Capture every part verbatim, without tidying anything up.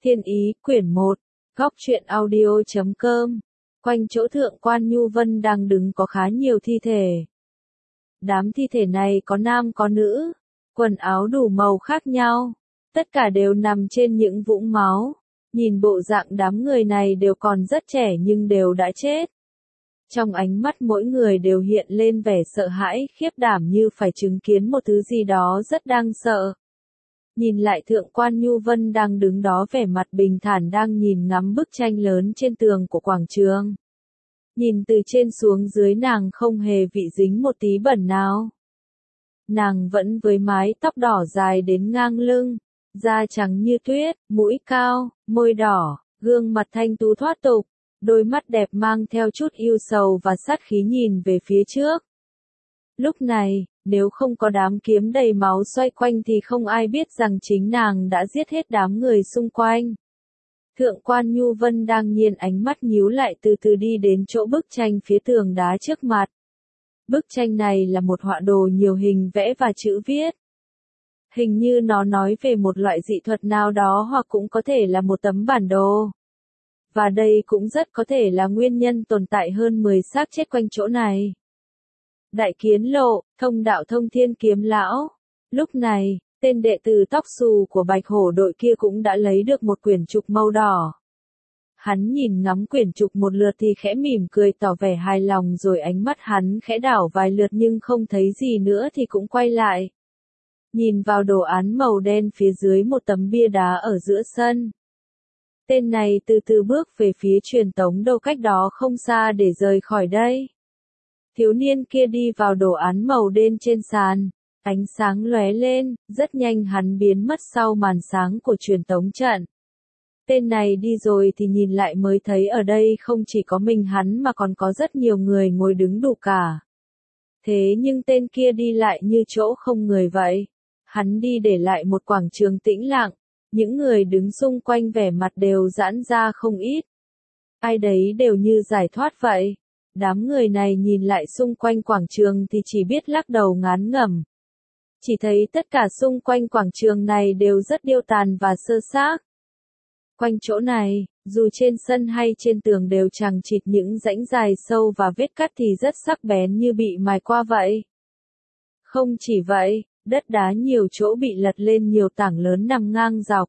Thiên Ý, quyển một, góc truyện audio chấm com. Quanh chỗ thượng quan Nhu Vân đang đứng có khá nhiều thi thể. Đám thi thể này có nam có nữ, quần áo đủ màu khác nhau, tất cả đều nằm trên những vũng máu. Nhìn bộ dạng đám người này đều còn rất trẻ nhưng đều đã chết. Trong ánh mắt mỗi người đều hiện lên vẻ sợ hãi, khiếp đảm như phải chứng kiến một thứ gì đó rất đáng sợ. Nhìn lại thượng quan Nhu Vân đang đứng đó vẻ mặt bình thản đang nhìn ngắm bức tranh lớn trên tường của quảng trường. Nhìn từ trên xuống dưới nàng không hề vị dính một tí bẩn nào. Nàng vẫn với mái tóc đỏ dài đến ngang lưng, da trắng như tuyết, mũi cao, môi đỏ, gương mặt thanh tú thoát tục, đôi mắt đẹp mang theo chút yêu sầu và sát khí nhìn về phía trước. Lúc này, nếu không có đám kiếm đầy máu xoay quanh thì không ai biết rằng chính nàng đã giết hết đám người xung quanh. Thượng quan Nhu Vân đang nhìn ánh mắt nhíu lại từ từ đi đến chỗ bức tranh phía tường đá trước mặt. Bức tranh này là một họa đồ nhiều hình vẽ và chữ viết. Hình như nó nói về một loại dị thuật nào đó hoặc cũng có thể là một tấm bản đồ. Và đây cũng rất có thể là nguyên nhân tồn tại hơn mười xác chết quanh chỗ này. Đại Kiến Lộ, thông đạo thông thiên kiếm lão. Lúc này, tên đệ tử tóc xù của Bạch Hổ đội kia cũng đã lấy được một quyển trục màu đỏ. Hắn nhìn ngắm quyển trục một lượt thì khẽ mỉm cười tỏ vẻ hài lòng rồi ánh mắt hắn khẽ đảo vài lượt nhưng không thấy gì nữa thì cũng quay lại. Nhìn vào đồ án màu đen phía dưới một tấm bia đá ở giữa sân. Tên này từ từ bước về phía truyền tống đâu cách đó không xa để rời khỏi đây. Thiếu niên kia đi vào đồ án màu đen trên sàn, ánh sáng lóe lên, rất nhanh hắn biến mất sau màn sáng của truyền tống trận. Tên này đi rồi thì nhìn lại mới thấy ở đây không chỉ có mình hắn mà còn có rất nhiều người ngồi đứng đủ cả. Thế nhưng tên kia đi lại như chỗ không người vậy. Hắn đi để lại một quảng trường tĩnh lặng, những người đứng xung quanh vẻ mặt đều giãn ra không ít. Ai đấy đều như giải thoát vậy. Đám người này nhìn lại xung quanh quảng trường thì chỉ biết lắc đầu ngán ngẩm. Chỉ thấy tất cả xung quanh quảng trường này đều rất điêu tàn và sơ xác. Quanh chỗ này, dù trên sân hay trên tường đều chằng chịt những rãnh dài sâu và vết cắt thì rất sắc bén như bị mài qua vậy. Không chỉ vậy, đất đá nhiều chỗ bị lật lên nhiều tảng lớn nằm ngang dọc.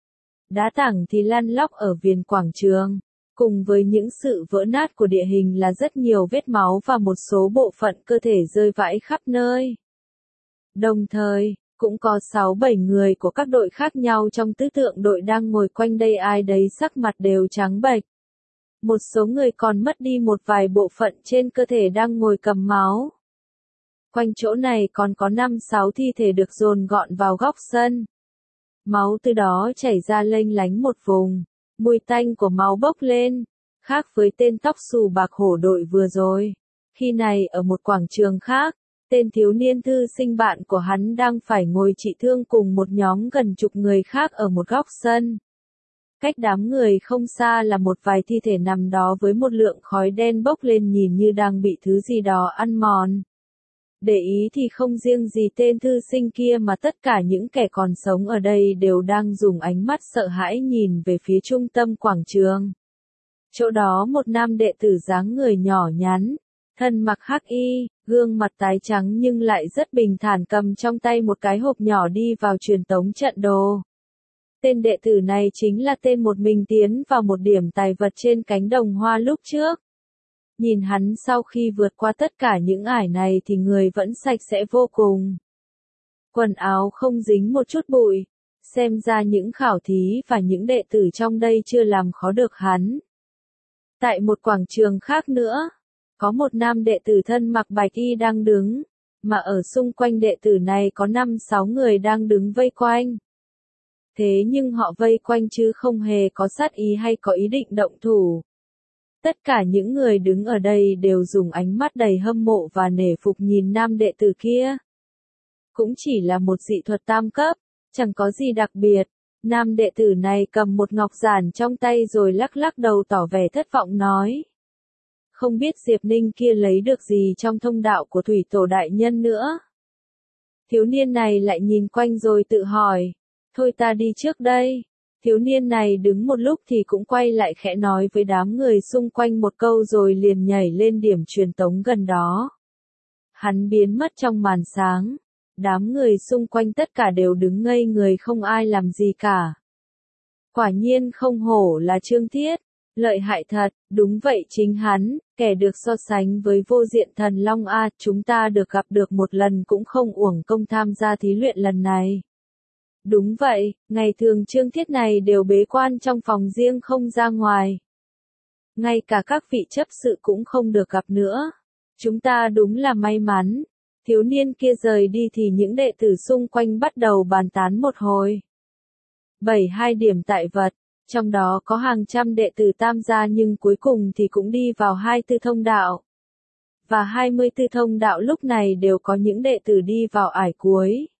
Đá tảng thì lăn lóc ở viền quảng trường. Cùng với những sự vỡ nát của địa hình là rất nhiều vết máu và một số bộ phận cơ thể rơi vãi khắp nơi. Đồng thời, cũng có sáu bảy người của các đội khác nhau trong tứ tượng đội đang ngồi quanh đây ai đấy sắc mặt đều trắng bệch. Một số người còn mất đi một vài bộ phận trên cơ thể đang ngồi cầm máu. Quanh chỗ này còn có năm sáu thi thể được dồn gọn vào góc sân. Máu từ đó chảy ra lênh lánh một vùng. Mùi tanh của máu bốc lên, khác với tên tóc xù Bạc Hổ đội vừa rồi. Khi này ở một quảng trường khác, tên thiếu niên thư sinh bạn của hắn đang phải ngồi trị thương cùng một nhóm gần chục người khác ở một góc sân. Cách đám người không xa là một vài thi thể nằm đó với một lượng khói đen bốc lên nhìn như đang bị thứ gì đó ăn mòn. Để ý thì không riêng gì tên thư sinh kia mà tất cả những kẻ còn sống ở đây đều đang dùng ánh mắt sợ hãi nhìn về phía trung tâm quảng trường. Chỗ đó một nam đệ tử dáng người nhỏ nhắn, thân mặc hắc y, gương mặt tái trắng nhưng lại rất bình thản cầm trong tay một cái hộp nhỏ đi vào truyền tống trận đồ. Tên đệ tử này chính là tên một mình tiến vào một điểm tài vật trên cánh đồng hoa lúc trước. Nhìn hắn sau khi vượt qua tất cả những ải này thì người vẫn sạch sẽ vô cùng. Quần áo không dính một chút bụi, xem ra những khảo thí và những đệ tử trong đây chưa làm khó được hắn. Tại một quảng trường khác nữa, có một nam đệ tử thân mặc bạch y đang đứng, mà ở xung quanh đệ tử này có năm sáu người đang đứng vây quanh. Thế nhưng họ vây quanh chứ không hề có sát ý hay có ý định động thủ. Tất cả những người đứng ở đây đều dùng ánh mắt đầy hâm mộ và nể phục nhìn nam đệ tử kia. Cũng chỉ là một dị thuật tam cấp, chẳng có gì đặc biệt. Nam đệ tử này cầm một ngọc giản trong tay rồi lắc lắc đầu tỏ vẻ thất vọng nói. Không biết Diệp Ninh kia lấy được gì trong thông đạo của thủy tổ đại nhân nữa. Thiếu niên này lại nhìn quanh rồi tự hỏi. Thôi ta đi trước đây. Thiếu niên này đứng một lúc thì cũng quay lại khẽ nói với đám người xung quanh một câu rồi liền nhảy lên điểm truyền tống gần đó. Hắn biến mất trong màn sáng. Đám người xung quanh tất cả đều đứng ngây người không ai làm gì cả. Quả nhiên không hổ là Trương Thiết. Lợi hại thật, đúng vậy chính hắn, kẻ được so sánh với vô diện thần Long A, chúng ta được gặp được một lần cũng không uổng công tham gia thí luyện lần này. Đúng vậy, ngày thường Trương Thiết này đều bế quan trong phòng riêng không ra ngoài. Ngay cả các vị chấp sự cũng không được gặp nữa. Chúng ta đúng là may mắn. Thiếu niên kia rời đi thì những đệ tử xung quanh bắt đầu bàn tán một hồi. bảy hai điểm tại vật, trong đó có hàng trăm đệ tử tam gia nhưng cuối cùng thì cũng đi vào hai tư thông đạo. Và hai mươi tư thông đạo lúc này đều có những đệ tử đi vào ải cuối.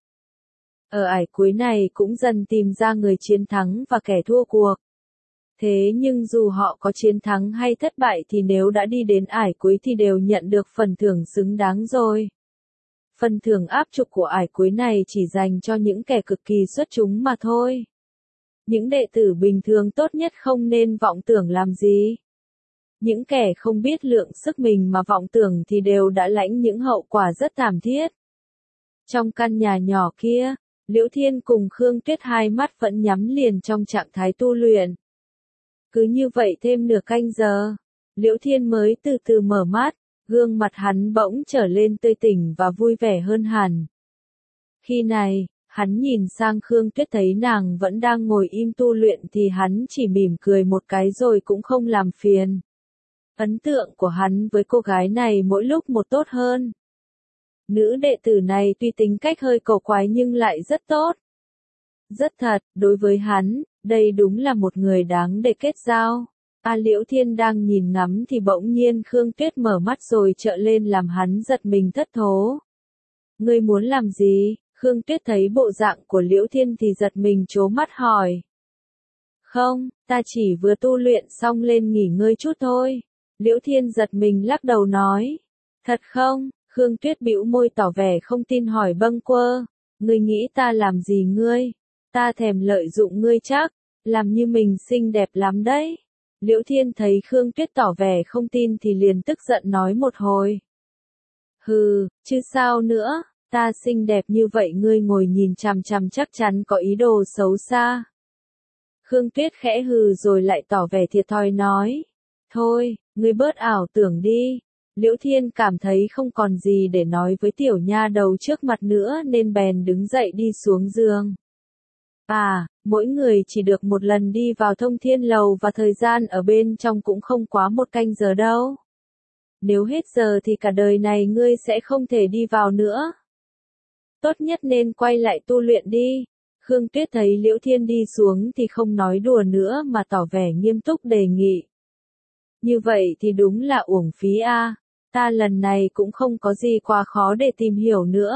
Ở ải cuối này cũng dần tìm ra người chiến thắng và kẻ thua cuộc. Thế nhưng dù họ có chiến thắng hay thất bại thì nếu đã đi đến ải cuối thì đều nhận được phần thưởng xứng đáng rồi. Phần thưởng áp trục của ải cuối này chỉ dành cho những kẻ cực kỳ xuất chúng mà thôi. Những đệ tử bình thường tốt nhất không nên vọng tưởng làm gì. Những kẻ không biết lượng sức mình mà vọng tưởng thì đều đã lãnh những hậu quả rất thảm thiết. Trong căn nhà nhỏ kia, Liễu Thiên cùng Khương Tuyết hai mắt vẫn nhắm liền trong trạng thái tu luyện. Cứ như vậy thêm nửa canh giờ, Liễu Thiên mới từ từ mở mắt, gương mặt hắn bỗng trở lên tươi tỉnh và vui vẻ hơn hẳn. Khi này, hắn nhìn sang Khương Tuyết thấy nàng vẫn đang ngồi im tu luyện thì hắn chỉ mỉm cười một cái rồi cũng không làm phiền. Ấn tượng của hắn với cô gái này mỗi lúc một tốt hơn. Nữ đệ tử này tuy tính cách hơi cổ quái nhưng lại rất tốt. Rất thật, đối với hắn, đây đúng là một người đáng để kết giao. A Liễu Thiên đang nhìn ngắm thì bỗng nhiên Khương Tuyết mở mắt rồi trợn lên làm hắn giật mình thất thố. Ngươi muốn làm gì? Khương Tuyết thấy bộ dạng của Liễu Thiên thì giật mình trố mắt hỏi. Không, ta chỉ vừa tu luyện xong lên nghỉ ngơi chút thôi. Liễu Thiên giật mình lắc đầu nói. Thật không? Khương Tuyết bĩu môi tỏ vẻ không tin hỏi bâng quơ. Ngươi nghĩ ta làm gì ngươi? Ta thèm lợi dụng ngươi chắc, làm như mình xinh đẹp lắm đấy. Liễu Thiên thấy Khương Tuyết tỏ vẻ không tin thì liền tức giận nói một hồi. Hừ, chứ sao nữa, ta xinh đẹp như vậy ngươi ngồi nhìn chằm chằm chắc chắn có ý đồ xấu xa. Khương Tuyết khẽ hừ rồi lại tỏ vẻ thiệt thòi nói. Thôi, ngươi bớt ảo tưởng đi. Liễu Thiên cảm thấy không còn gì để nói với tiểu nha đầu trước mặt nữa nên bèn đứng dậy đi xuống giường. À, mỗi người chỉ được một lần đi vào Thông Thiên Lầu và thời gian ở bên trong cũng không quá một canh giờ đâu. Nếu hết giờ thì cả đời này ngươi sẽ không thể đi vào nữa. Tốt nhất nên quay lại tu luyện đi. Khương Tuyết thấy Liễu Thiên đi xuống thì không nói đùa nữa mà tỏ vẻ nghiêm túc đề nghị. Như vậy thì đúng là uổng phí a. Ta lần này cũng không có gì quá khó để tìm hiểu nữa.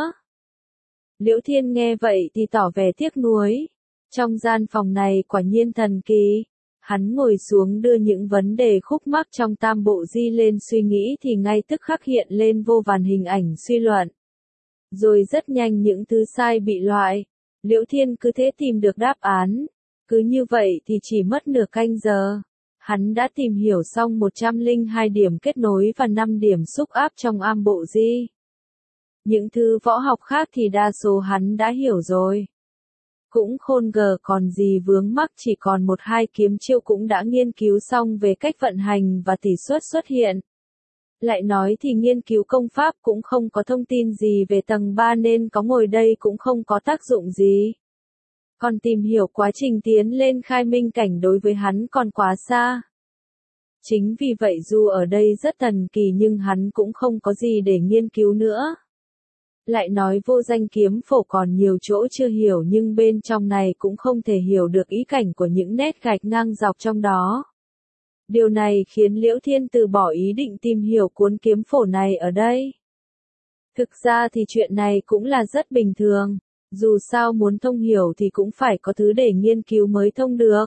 Liễu Thiên nghe vậy thì tỏ vẻ tiếc nuối. Trong gian phòng này quả nhiên thần kỳ. Hắn ngồi xuống đưa những vấn đề khúc mắc trong tam bộ di lên suy nghĩ thì ngay tức khắc hiện lên vô vàn hình ảnh suy luận. Rồi rất nhanh những thứ sai bị loại. Liễu Thiên cứ thế tìm được đáp án. Cứ như vậy thì chỉ mất nửa canh giờ. Hắn đã tìm hiểu xong một trăm lẻ hai điểm kết nối và năm điểm xúc áp trong am bộ di. Những thứ võ học khác thì đa số hắn đã hiểu rồi. Cũng khôn gờ còn gì vướng mắc chỉ còn một hai kiếm chiêu cũng đã nghiên cứu xong về cách vận hành và tỷ suất xuất hiện. Lại nói thì nghiên cứu công pháp cũng không có thông tin gì về tầng ba nên có ngồi đây cũng không có tác dụng gì. Còn tìm hiểu quá trình tiến lên khai minh cảnh đối với hắn còn quá xa. Chính vì vậy dù ở đây rất thần kỳ nhưng hắn cũng không có gì để nghiên cứu nữa. Lại nói vô danh kiếm phổ còn nhiều chỗ chưa hiểu nhưng bên trong này cũng không thể hiểu được ý cảnh của những nét gạch ngang dọc trong đó. Điều này khiến Liễu Thiên từ bỏ ý định tìm hiểu cuốn kiếm phổ này ở đây. Thực ra thì chuyện này cũng là rất bình thường, dù sao muốn thông hiểu thì cũng phải có thứ để nghiên cứu mới thông được.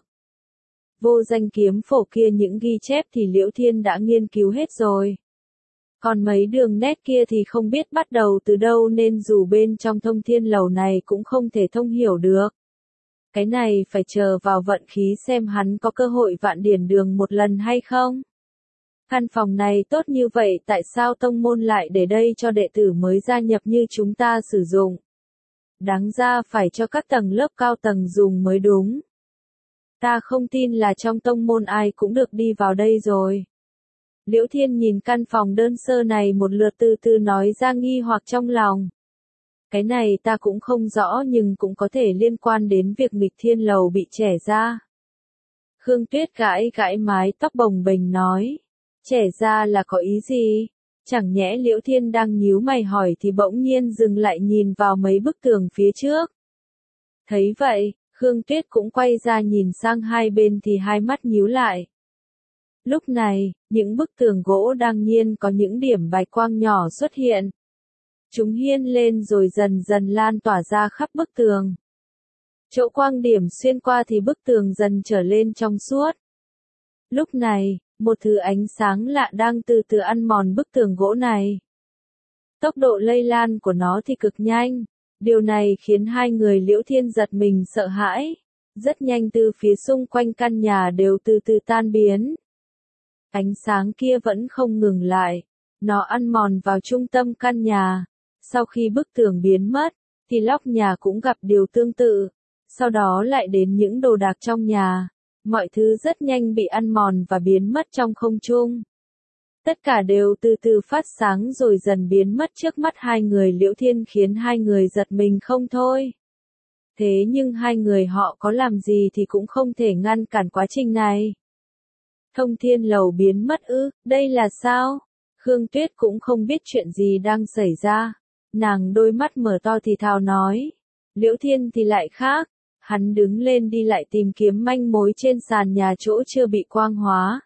Vô danh kiếm phổ kia những ghi chép thì Liễu Thiên đã nghiên cứu hết rồi. Còn mấy đường nét kia thì không biết bắt đầu từ đâu nên dù bên trong Thông Thiên Lầu này cũng không thể thông hiểu được. Cái này phải chờ vào vận khí xem hắn có cơ hội vạn điển đường một lần hay không. Căn phòng này tốt như vậy tại sao tông môn lại để đây cho đệ tử mới gia nhập như chúng ta sử dụng? Đáng ra phải cho các tầng lớp cao tầng dùng mới đúng. Ta không tin là trong tông môn ai cũng được đi vào đây rồi. Liễu Thiên nhìn căn phòng đơn sơ này một lượt từ từ nói ra nghi hoặc trong lòng. Cái này ta cũng không rõ nhưng cũng có thể liên quan đến việc nghịch thiên lầu bị trẻ ra. Khương Tuyết gãi gãi mái tóc bồng bềnh nói. Trẻ ra là có ý gì? Chẳng nhẽ Liễu Thiên đang nhíu mày hỏi thì bỗng nhiên dừng lại nhìn vào mấy bức tường phía trước. Thấy vậy, Khương Tuyết cũng quay ra nhìn sang hai bên thì hai mắt nhíu lại. Lúc này, những bức tường gỗ đang nhiên có những điểm bạch quang nhỏ xuất hiện. Chúng hiên lên rồi dần dần lan tỏa ra khắp bức tường. Chỗ quang điểm xuyên qua thì bức tường dần trở lên trong suốt. Lúc này, một thứ ánh sáng lạ đang từ từ ăn mòn bức tường gỗ này. Tốc độ lây lan của nó thì cực nhanh. Điều này khiến hai người Liễu Thiên giật mình sợ hãi. Rất nhanh từ phía xung quanh căn nhà đều từ từ tan biến. Ánh sáng kia vẫn không ngừng lại. Nó ăn mòn vào trung tâm căn nhà. Sau khi bức tường biến mất, thì lóc nhà cũng gặp điều tương tự. Sau đó lại đến những đồ đạc trong nhà. Mọi thứ rất nhanh bị ăn mòn và biến mất trong không trung. Tất cả đều từ từ phát sáng rồi dần biến mất trước mắt hai người Liễu Thiên khiến hai người giật mình không thôi. Thế nhưng hai người họ có làm gì thì cũng không thể ngăn cản quá trình này. Thông thiên lầu biến mất ư, đây là sao? Khương Tuyết cũng không biết chuyện gì đang xảy ra. Nàng đôi mắt mở to thì thào nói. Liễu Thiên thì lại khác. Hắn đứng lên đi lại tìm kiếm manh mối trên sàn nhà chỗ chưa bị quang hóa.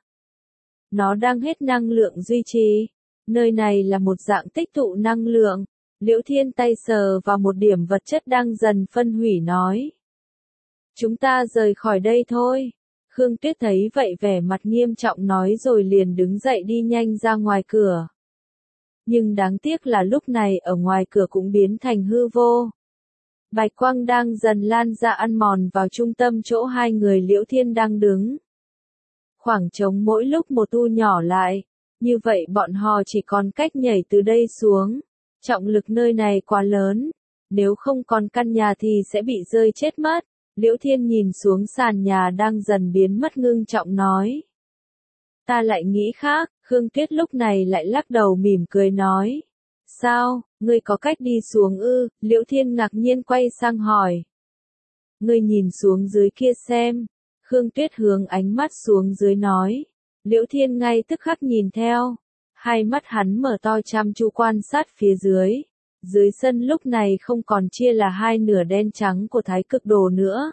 Nó đang hết năng lượng duy trì. Nơi này là một dạng tích tụ năng lượng. Liễu Thiên tay sờ vào một điểm vật chất đang dần phân hủy nói. Chúng ta rời khỏi đây thôi. Khương Tuyết thấy vậy vẻ mặt nghiêm trọng nói rồi liền đứng dậy đi nhanh ra ngoài cửa. Nhưng đáng tiếc là lúc này ở ngoài cửa cũng biến thành hư vô. Bạch quang đang dần lan ra ăn mòn vào trung tâm chỗ hai người Liễu Thiên đang đứng. Khoảng trống mỗi lúc một thu nhỏ lại. Như vậy bọn họ chỉ còn cách nhảy từ đây xuống. Trọng lực nơi này quá lớn. Nếu không còn căn nhà thì sẽ bị rơi chết mất. Liễu Thiên nhìn xuống sàn nhà đang dần biến mất ngưng trọng nói. Ta lại nghĩ khác. Khương Tuyết lúc này lại lắc đầu mỉm cười nói. Sao, ngươi có cách đi xuống ư? Liễu Thiên ngạc nhiên quay sang hỏi. Ngươi nhìn xuống dưới kia xem. Khương Tuyết hướng ánh mắt xuống dưới nói. Liễu Thiên ngay tức khắc nhìn theo. Hai mắt hắn mở to chăm chú quan sát phía dưới. Dưới sân lúc này không còn chia là hai nửa đen trắng của thái cực đồ nữa.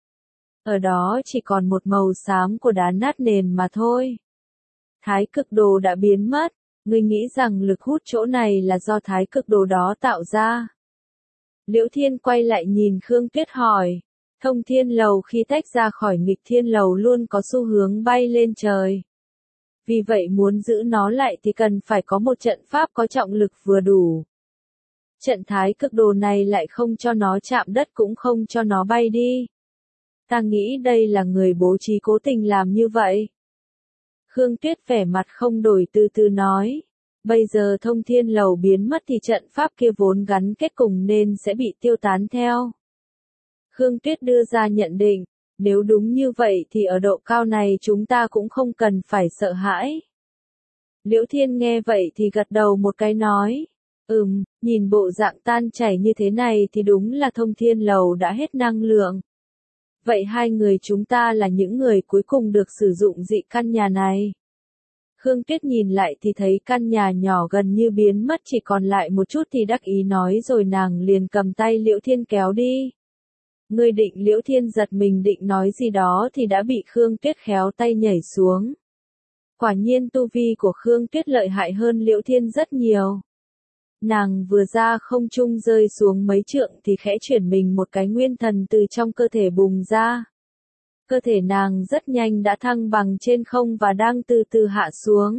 Ở đó chỉ còn một màu xám của đá nát nền mà thôi. Thái cực đồ đã biến mất. Ngươi nghĩ rằng lực hút chỗ này là do thái cực đồ đó tạo ra. Liễu Thiên quay lại nhìn Khương Tuyết hỏi. Thông thiên lầu khi tách ra khỏi nghịch thiên lầu luôn có xu hướng bay lên trời. Vì vậy muốn giữ nó lại thì cần phải có một trận pháp có trọng lực vừa đủ. Trận thái cực đồ này lại không cho nó chạm đất cũng không cho nó bay đi. Ta nghĩ đây là người bố trí cố tình làm như vậy. Khương Tuyết vẻ mặt không đổi từ từ nói. Bây giờ thông thiên lầu biến mất thì trận pháp kia vốn gắn kết cùng nên sẽ bị tiêu tán theo. Khương Tuyết đưa ra nhận định. Nếu đúng như vậy thì ở độ cao này chúng ta cũng không cần phải sợ hãi. Liễu Thiên nghe vậy thì gật đầu một cái nói. Ừm, nhìn bộ dạng tan chảy như thế này thì đúng là thông thiên lầu đã hết năng lượng. Vậy hai người chúng ta là những người cuối cùng được sử dụng dị căn nhà này. Khương Tuyết nhìn lại thì thấy căn nhà nhỏ gần như biến mất chỉ còn lại một chút thì đắc ý nói rồi nàng liền cầm tay Liễu Thiên kéo đi. Người định Liễu Thiên giật mình định nói gì đó thì đã bị Khương Tuyết khéo tay nhảy xuống. Quả nhiên tu vi của Khương Tuyết lợi hại hơn Liễu Thiên rất nhiều. Nàng vừa ra không trung rơi xuống mấy trượng thì khẽ chuyển mình một cái nguyên thần từ trong cơ thể bùng ra. Cơ thể nàng rất nhanh đã thăng bằng trên không và đang từ từ hạ xuống.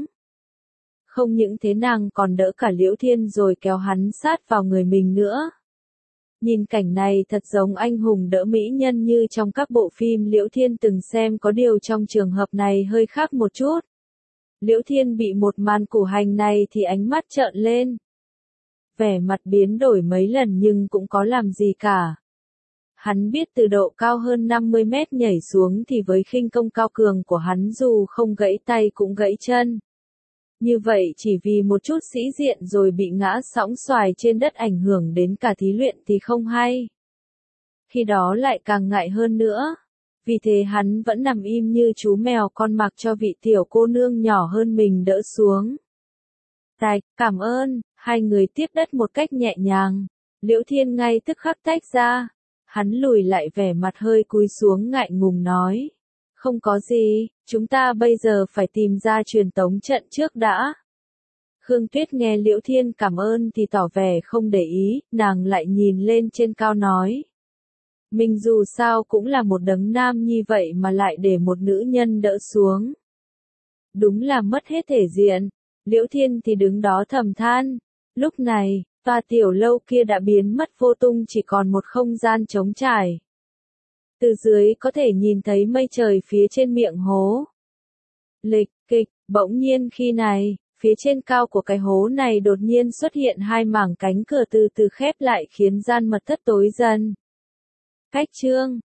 Không những thế nàng còn đỡ cả Liễu Thiên rồi kéo hắn sát vào người mình nữa. Nhìn cảnh này thật giống anh hùng đỡ mỹ nhân như trong các bộ phim Liễu Thiên từng xem, có điều trong trường hợp này hơi khác một chút. Liễu Thiên bị một màn củ hành này thì ánh mắt trợn lên. Vẻ mặt biến đổi mấy lần nhưng cũng có làm gì cả. Hắn biết từ độ cao hơn năm mươi mét nhảy xuống thì với khinh công cao cường của hắn dù không gãy tay cũng gãy chân. Như vậy chỉ vì một chút sĩ diện rồi bị ngã sõng xoài trên đất ảnh hưởng đến cả thí luyện thì không hay. Khi đó lại càng ngại hơn nữa. Vì thế hắn vẫn nằm im như chú mèo con, mặc cho vị tiểu cô nương nhỏ hơn mình đỡ xuống. Tài, cảm ơn, hai người tiếp đất một cách nhẹ nhàng. Liễu Thiên ngay tức khắc tách ra. Hắn lùi lại vẻ mặt hơi cúi xuống ngại ngùng nói. Không có gì, chúng ta bây giờ phải tìm ra truyền tống trận trước đã. Khương Tuyết nghe Liễu Thiên cảm ơn thì tỏ vẻ không để ý, nàng lại nhìn lên trên cao nói. Mình dù sao cũng là một đấng nam nhi vậy mà lại để một nữ nhân đỡ xuống. Đúng là mất hết thể diện. Liễu Thiên thì đứng đó thầm than. Lúc này, tòa tiểu lâu kia đã biến mất vô tung, chỉ còn một không gian trống trải. Từ dưới có thể nhìn thấy mây trời phía trên miệng hố. Lịch kịch, bỗng nhiên khi này, phía trên cao của cái hố này đột nhiên xuất hiện hai mảng cánh cửa từ từ khép lại khiến gian mật thất tối dần. Cách chương